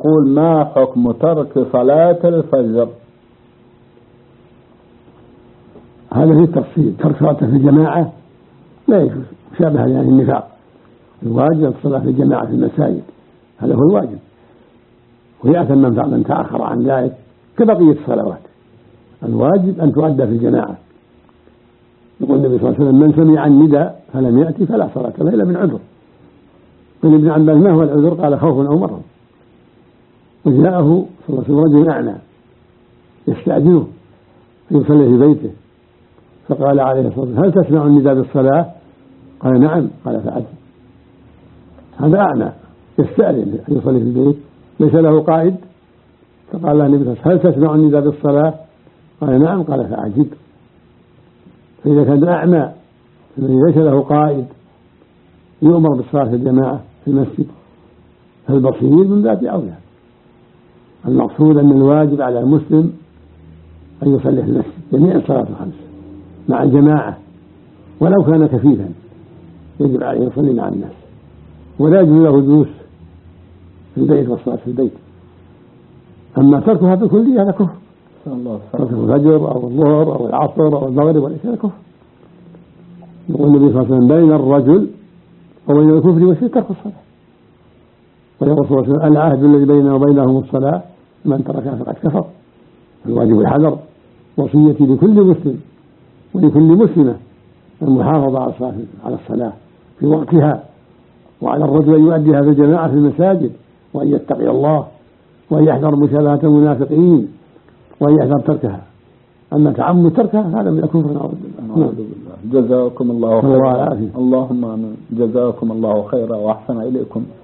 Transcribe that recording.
يقول ما حكم ترك صلاة الفجر؟ هذا في التفصيل. ترك صلاة في الجماعة لا يجوز، شابه يعني النفاق. الواجب الصلاة في الجماعة في المساجد، هذا هو الواجب، ويأثم من تأخر عن ذلك كبقية الصلوات. الواجب أن تؤدى في الجماعة. يقول النبي صلى الله عليه وسلم من سمع النداء فلم يأتي فلا صلاة له إلا من عذر. قال ابن عباس ما هو العذر؟ قال خوف أو مرض. وجاءه صلى الله عليه وسلم رجل أعمى يستأذنه فيصلي في بيته، فقال عليه الصلاة والسلام هل تسمع النداء بالصلاة؟ قال نعم. قال فأجب. هذا أعمى يستأذن أن يصلي في البيت ليس له قائد، فقال له النبي صلى الله عليه وسلم هل تسمع النداء بالصلاة؟ قال نعم. قال فأجب. فإذا كان أعمى الذي ليس له قائد يؤمر بالصلاة في الجماعة في المسجد، فالبصير من باب أولى. المقصود أن الواجب على المسلم أن يصلي في المسجد جميع الصلاة الخمس مع الجماعة، ولو كان كفيفا يجب عليه يصلي مع الناس، ولا يجوز له الجلوس في البيت والصلاة في البيت. أما تركها بالكلية هذا كفر. ترك الفجر أو الظهر أو العصر أو المغرب وليس هذا كفر. يقول النبي صلى الله عليه وسلم بين الرجل وبين الكفر والشرك ترك الصلاة. ويقول صلى الله عليه وسلم العهد الذي بيننا وبينهم الصلاة من تركها فقد كفر. الواجب الحذر. وصيتي لكل مسلم ولكل مسلمة المحافظة على الصلاة في وقتها، وعلى الرجل أن يؤديها في الجماعة في المساجد، وأن يتقي الله، وأن يحذر مشابهة المنافقين، وأن يحذر تركها. أما تعمد تركها هذا من الكفر نعوذ بالله. جزاكم الله خيرا. اللهم آمين. جزاكم الله خيرا وأحسن إليكم.